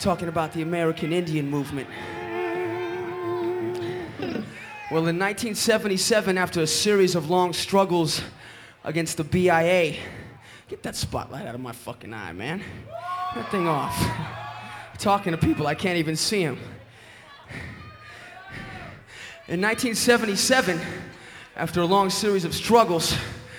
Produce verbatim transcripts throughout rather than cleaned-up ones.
talking about the American Indian movement. Well, in nineteen seventy-seven, after a series of long struggles against the B I A, get that spotlight out of my fucking eye, man. That thing off. I'm talking to people, I can't even see them. In nineteen seventy-seven, after a long series of struggles,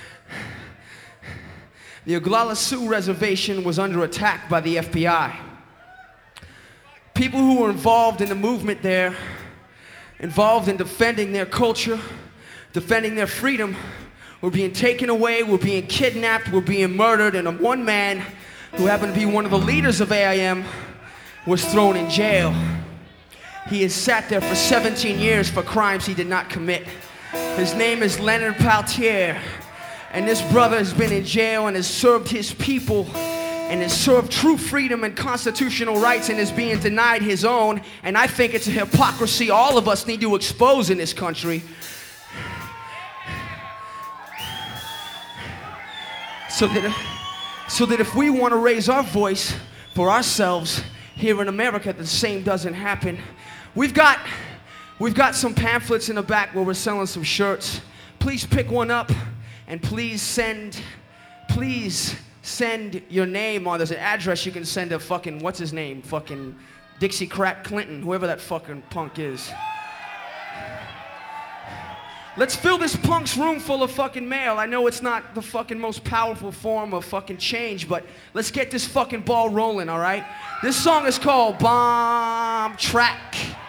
the Oglala Sioux Reservation was under attack by the F B I. People who were involved in the movement there, involved in defending their culture, defending their freedom, were being taken away, were being kidnapped, were being murdered, and one man, who happened to be one of the leaders of A I M, was thrown in jail. He has sat there for seventeen years for crimes he did not commit. His name is Leonard Peltier, and this brother has been in jail and has served his people and has served true freedom and constitutional rights and is being denied his own, and I think it's a hypocrisy all of us need to expose in this country. So that, so that if we want to raise our voice for ourselves here in America, the same doesn't happen. We've got, we've got some pamphlets in the back where we're selling some shirts. Please pick one up and please send, please send your name on. There's an address you can send a fucking, what's his name? Fucking Dixie Crack Clinton, whoever that fucking punk is. Let's fill this punk's room full of fucking mail. I know it's not the fucking most powerful form of fucking change, but let's get this fucking ball rolling, all right? This song is called Bomb Track.